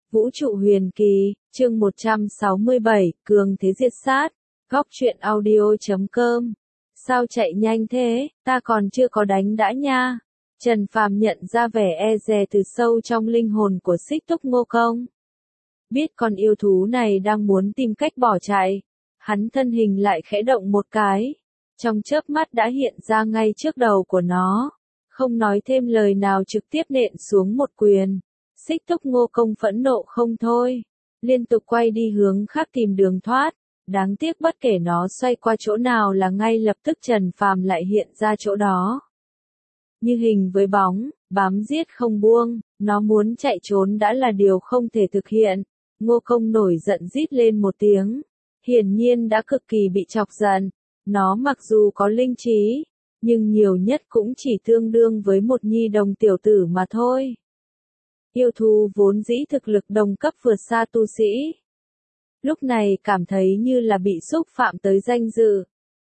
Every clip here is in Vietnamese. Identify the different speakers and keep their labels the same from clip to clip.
Speaker 1: Vũ trụ huyền kỳ, chương 167, cường thế diệt sát. Góc truyện audio.com. Sao chạy nhanh thế, ta còn chưa có đánh đã nha. Trần Phàm nhận ra vẻ e dè từ sâu trong linh hồn của Xích Túc Ngô Công. Biết con yêu thú này đang muốn tìm cách bỏ chạy, hắn thân hình lại khẽ động một cái, trong chớp mắt đã hiện ra ngay trước đầu của nó, không nói thêm lời nào trực tiếp nện xuống một quyền. Xích Túc Ngô Công phẫn nộ không thôi, liên tục quay đi hướng khác tìm đường thoát, đáng tiếc bất kể nó xoay qua chỗ nào là ngay lập tức Trần Phàm lại hiện ra chỗ đó. Như hình với bóng, bám giết không buông, nó muốn chạy trốn đã là điều không thể thực hiện. Ngô Công nổi giận rít lên một tiếng, hiển nhiên đã cực kỳ bị chọc giận. Nó mặc dù có linh trí, nhưng nhiều nhất cũng chỉ tương đương với một nhi đồng tiểu tử mà thôi. Yêu thú vốn dĩ thực lực đồng cấp vượt xa tu sĩ. Lúc này cảm thấy như là bị xúc phạm tới danh dự.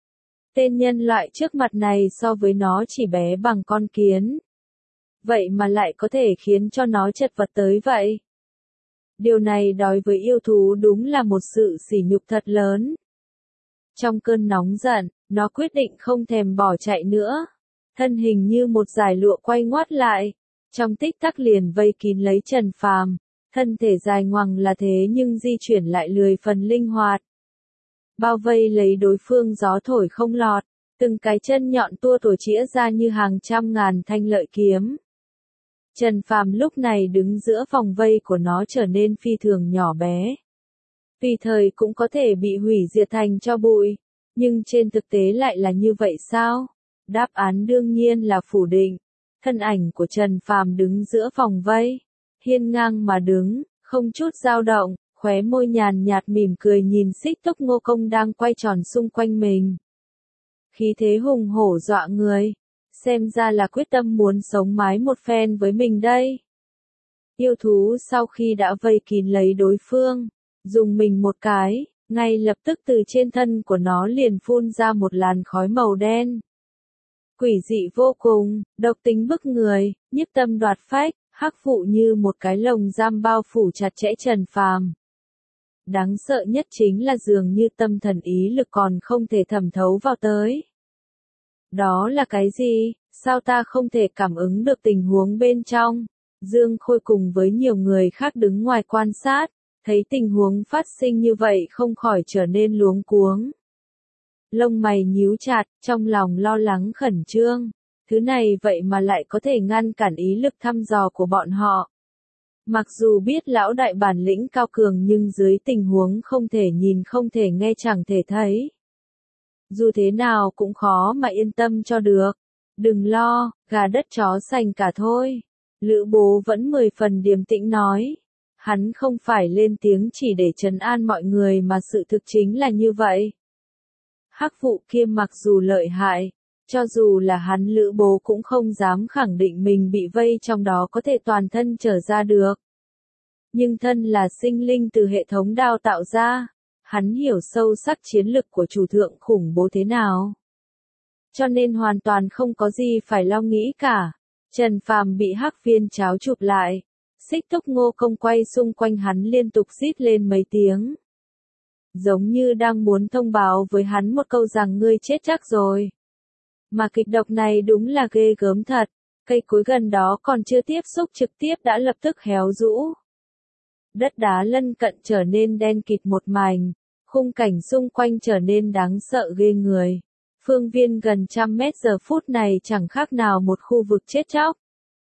Speaker 1: Tên nhân loại trước mặt này so với nó chỉ bé bằng con kiến. Vậy mà lại có thể khiến cho nó chật vật tới vậy. Điều này đối với yêu thú đúng là một sự sỉ nhục thật lớn. Trong cơn nóng giận, nó quyết định không thèm bỏ chạy nữa. Thân hình như một dải lụa quay ngoắt lại. Trong tích tắc liền vây kín lấy Trần Phàm, thân thể dài ngoằng là thế nhưng di chuyển lại lười phần linh hoạt. Bao vây lấy đối phương gió thổi không lọt, từng cái chân nhọn tua tủa chĩa ra như hàng trăm ngàn thanh lợi kiếm. Trần Phàm lúc này đứng giữa vòng vây của nó trở nên phi thường nhỏ bé. Tùy thời cũng có thể bị hủy diệt thành tro bụi, nhưng trên thực tế lại là như vậy sao? Đáp án đương nhiên là phủ định. Thân ảnh của Trần Phàm đứng giữa vòng vây, hiên ngang mà đứng, không chút dao động, khóe môi nhàn nhạt mỉm cười nhìn Xích Túc Ngô Công đang quay tròn xung quanh mình. Khí thế hùng hổ dọa người, xem ra là quyết tâm muốn sống mái một phen với mình đây. Yêu thú sau khi đã vây kín lấy đối phương, dùng mình một cái, ngay lập tức từ trên thân của nó liền phun ra một làn khói màu đen. Quỷ dị vô cùng, độc tính bức người, nhiếp tâm đoạt phách, hắc vụ như một cái lồng giam bao phủ chặt chẽ Trần Phàm. Đáng sợ nhất chính là dường như tâm thần ý lực còn không thể thẩm thấu vào tới. Đó là cái gì? Sao ta không thể cảm ứng được tình huống bên trong? Dương Khôi cùng với nhiều người khác đứng ngoài quan sát, thấy tình huống phát sinh như vậy không khỏi trở nên luống cuống. Lông mày nhíu chặt, trong lòng lo lắng khẩn trương. Thứ này vậy mà lại có thể ngăn cản ý lực thăm dò của bọn họ. Mặc dù biết lão đại bản lĩnh cao cường nhưng dưới tình huống không thể nhìn không thể nghe chẳng thể thấy. Dù thế nào cũng khó mà yên tâm cho được. Đừng lo, gà đất chó sành cả thôi. Lữ Bố vẫn 10 phần điềm tĩnh nói. Hắn không phải lên tiếng chỉ để trấn an mọi người mà sự thực chính là như vậy. Hắc vụ kia mặc dù lợi hại, cho dù là hắn Lữ Bố cũng không dám khẳng định mình bị vây trong đó có thể toàn thân trở ra được. Nhưng thân là sinh linh từ hệ thống đào tạo ra, hắn hiểu sâu sắc chiến lực của chủ thượng khủng bố thế nào. Cho nên hoàn toàn không có gì phải lo nghĩ cả. Trần Phàm bị hắc viên cháo chụp lại, Xích Túc Ngô Công quay xung quanh hắn liên tục rít lên mấy tiếng. Giống như đang muốn thông báo với hắn một câu rằng ngươi chết chắc rồi. Mà kịch độc này đúng là ghê gớm thật, cây cối gần đó còn chưa tiếp xúc trực tiếp đã lập tức héo rũ. Đất đá lân cận trở nên đen kịt một mảnh, khung cảnh xung quanh trở nên đáng sợ ghê người. Phương viên gần 100 mét giờ phút này chẳng khác nào một khu vực chết chóc.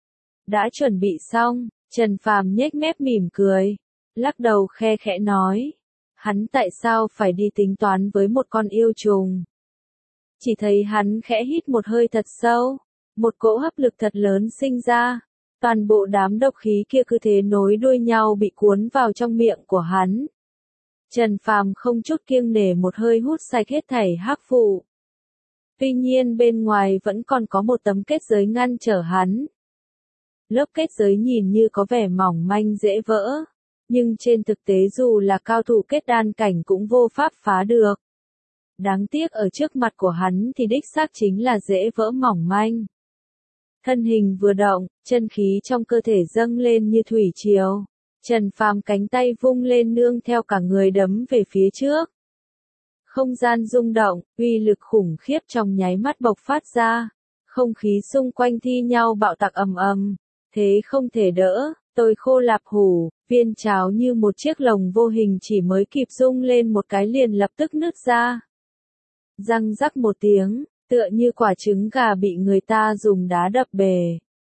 Speaker 1: Đã chuẩn bị xong, Trần Phàm nhếch mép mỉm cười, lắc đầu khe khẽ nói. Hắn tại sao phải đi tính toán với một con yêu trùng? Chỉ thấy hắn khẽ hít một hơi thật sâu, một cỗ hấp lực thật lớn sinh ra, toàn bộ đám độc khí kia cứ thế nối đuôi nhau bị cuốn vào trong miệng của hắn. Trần Phàm không chút kiêng nể một hơi hút sạch hết thảy hắc vụ. Tuy nhiên bên ngoài vẫn còn có một tấm kết giới ngăn trở hắn. Lớp kết giới nhìn như có vẻ mỏng manh dễ vỡ. Nhưng trên thực tế dù là cao thủ kết đan cảnh cũng vô pháp phá được. Đáng tiếc ở trước mặt của hắn thì đích xác chính là dễ vỡ mỏng manh. Thân hình vừa động, chân khí trong cơ thể dâng lên như thủy triều. Trần Phàm cánh tay vung lên nương theo cả người đấm về phía trước. Không gian rung động, uy lực khủng khiếp trong nháy mắt bộc phát ra. Không khí xung quanh thi nhau bạo tạc ầm ầm, thế không thể đỡ, tôi khô lạp hủ, viên cháo như một chiếc lồng vô hình chỉ mới kịp rung lên một cái liền lập tức nứt ra. Răng rắc một tiếng, tựa như quả trứng gà bị người ta dùng đá đập bể.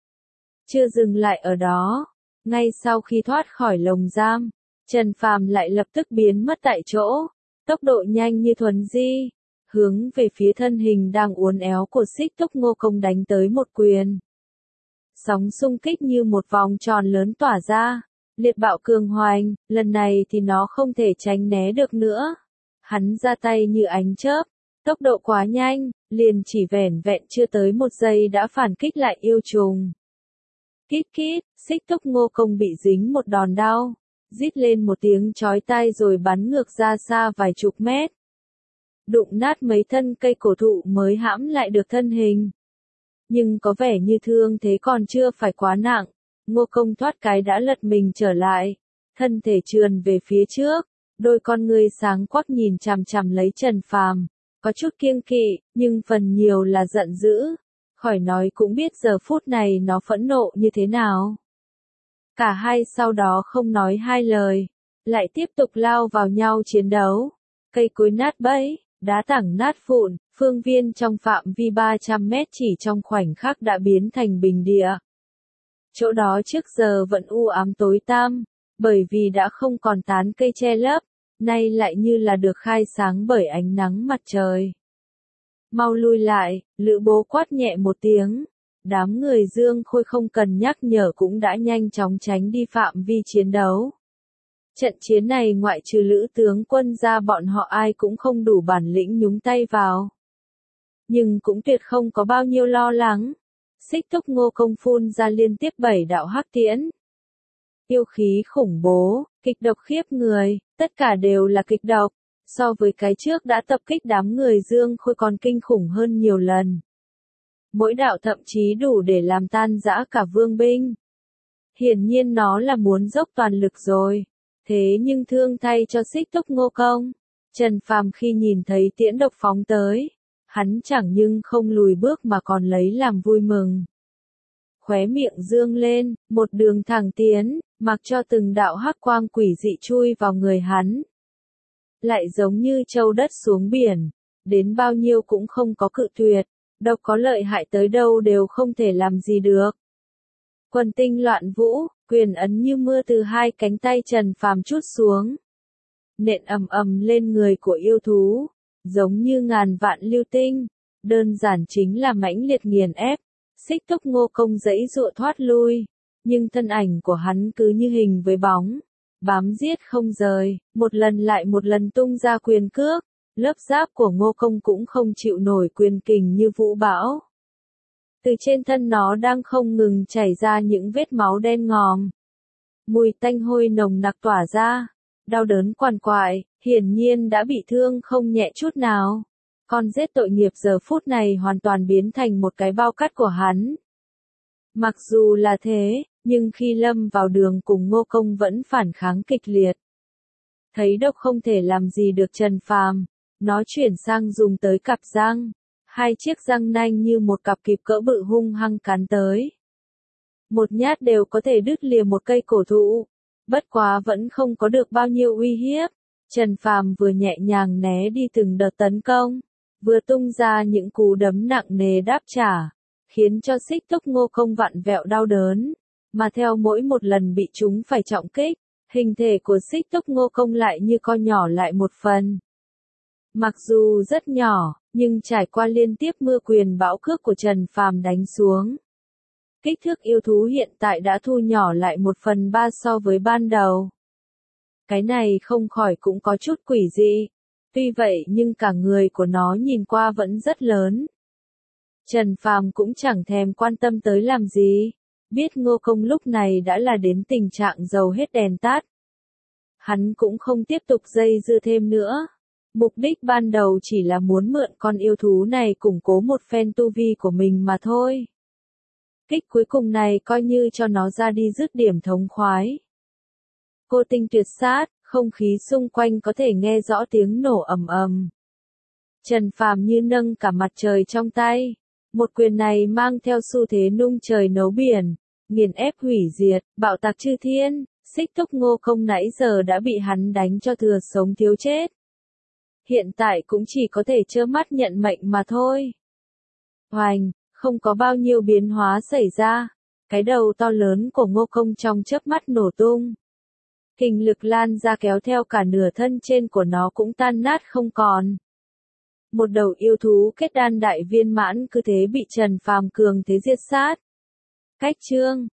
Speaker 1: Chưa dừng lại ở đó, ngay sau khi thoát khỏi lồng giam, Trần Phàm lại lập tức biến mất tại chỗ, tốc độ nhanh như thuấn di, hướng về phía thân hình đang uốn éo của Xích Túc Ngô Công đánh tới một quyền. Sóng xung kích như một vòng tròn lớn tỏa ra, liệt bạo cường hoành, lần này thì nó không thể tránh né được nữa. Hắn ra tay như ánh chớp, tốc độ quá nhanh, liền chỉ vẻn vẹn chưa tới một giây đã phản kích lại yêu trùng. Kít kít, Xích Túc Ngô Công bị dính một đòn đau, rít lên một tiếng chói tai rồi bắn ngược ra xa vài chục mét. Đụng nát mấy thân cây cổ thụ mới hãm lại được thân hình. Nhưng có vẻ như thương thế còn chưa phải quá nặng, Ngô Công thoát cái đã lật mình trở lại, thân thể trườn về phía trước, đôi con ngươi sáng quắc nhìn chằm chằm lấy Trần Phàm, có chút kiêng kỵ, nhưng phần nhiều là giận dữ, khỏi nói cũng biết giờ phút này nó phẫn nộ như thế nào. Cả hai sau đó không nói hai lời, lại tiếp tục lao vào nhau chiến đấu, cây cối nát bẫy, đá tảng nát vụn, phương viên trong phạm vi 300 mét chỉ trong khoảnh khắc đã biến thành bình địa. Chỗ đó trước giờ vẫn u ám tối tăm, bởi vì đã không còn tán cây che lấp, nay lại như là được khai sáng bởi ánh nắng mặt trời. Mau lui lại, Lữ Bố quát nhẹ một tiếng, đám người Dương Khôi không cần nhắc nhở cũng đã nhanh chóng tránh đi phạm vi chiến đấu. Trận chiến này ngoại trừ Lữ tướng quân ra bọn họ ai cũng không đủ bản lĩnh nhúng tay vào. Nhưng cũng tuyệt không có bao nhiêu lo lắng. Xích Túc Ngô Công phun ra liên tiếp 7 đạo hắc tiễn. Yêu khí khủng bố, kịch độc khiếp người, tất cả đều là kịch độc, so với cái trước đã tập kích đám người Dương Khôi còn kinh khủng hơn nhiều lần. Mỗi đạo thậm chí đủ để làm tan rã cả vương binh. Hiển nhiên nó là muốn dốc toàn lực rồi. Thế nhưng thương thay cho Xích Túc Ngô Công, Trần Phàm khi nhìn thấy tiễn độc phóng tới, hắn chẳng nhưng không lùi bước mà còn lấy làm vui mừng. Khóe miệng dương lên, một đường thẳng tiến, mặc cho từng đạo hắc quang quỷ dị chui vào người hắn. Lại giống như trâu đất xuống biển, đến bao nhiêu cũng không có cự tuyệt, độc có lợi hại tới đâu đều không thể làm gì được. Quần tinh loạn vũ, quyền ấn như mưa từ hai cánh tay Trần Phàm trút xuống. Nện ầm ầm lên người của yêu thú, giống như ngàn vạn lưu tinh, đơn giản chính là mãnh liệt nghiền ép. Xích Túc Ngô Công giãy giụa thoát lui, nhưng thân ảnh của hắn cứ như hình với bóng, bám giết không rời, một lần lại một lần tung ra quyền cước, lớp giáp của Ngô Công cũng không chịu nổi quyền kình như vũ bão. Từ trên thân nó đang không ngừng chảy ra những vết máu đen ngòm. Mùi tanh hôi nồng nặc tỏa ra, đau đớn quằn quại, hiển nhiên đã bị thương không nhẹ chút nào. Con giết tội nghiệp giờ phút này hoàn toàn biến thành một cái bao cát của hắn. Mặc dù là thế, nhưng khi lâm vào đường cùng Ngô Công vẫn phản kháng kịch liệt. Thấy độc không thể làm gì được Trần Phàm, nó chuyển sang dùng tới cặp răng. Hai chiếc răng nanh như một cặp kịp cỡ bự hung hăng cắn tới. Một nhát đều có thể đứt lìa một cây cổ thụ. Bất quá vẫn không có được bao nhiêu uy hiếp. Trần Phàm vừa nhẹ nhàng né đi từng đợt tấn công, vừa tung ra những cú đấm nặng nề đáp trả, khiến cho Xích Túc Ngô Công vặn vẹo đau đớn. Mà theo mỗi một lần bị chúng phải trọng kích, hình thể của Xích Túc Ngô Công lại như co nhỏ lại một phần. Mặc dù rất nhỏ, nhưng trải qua liên tiếp mưa quyền bão cước của Trần Phàm đánh xuống, kích thước yêu thú hiện tại đã thu nhỏ lại 1/3 so với ban đầu. Cái này không khỏi cũng có chút quỷ dị. Tuy vậy nhưng cả người của nó nhìn qua vẫn rất lớn. Trần Phàm cũng chẳng thèm quan tâm tới làm gì. Biết Ngô Công lúc này đã là đến tình trạng dầu hết đèn tắt. Hắn cũng không tiếp tục dây dưa thêm nữa. Mục đích ban đầu chỉ là muốn mượn con yêu thú này củng cố một phen tu vi của mình mà thôi. Kích cuối cùng này coi như cho nó ra đi dứt điểm thống khoái. Cô tinh tuyệt sát, không khí xung quanh có thể nghe rõ tiếng nổ ầm ầm. Trần Phàm như nâng cả mặt trời trong tay. Một quyền này mang theo xu thế nung trời nấu biển, nghiền ép hủy diệt, bạo tạc chư thiên. Xích Thúc Ngô Công nãy giờ đã bị hắn đánh cho thừa sống thiếu chết. Hiện tại cũng chỉ có thể trơ mắt nhận mệnh mà thôi. Hoành, không có bao nhiêu biến hóa xảy ra. Cái đầu to lớn của Ngô Công trong chớp mắt nổ tung. Kình lực lan ra kéo theo cả nửa thân trên của nó cũng tan nát không còn. Một đầu yêu thú kết đan đại viên mãn cứ thế bị Trần Phàm cường thế diệt sát. Cách chương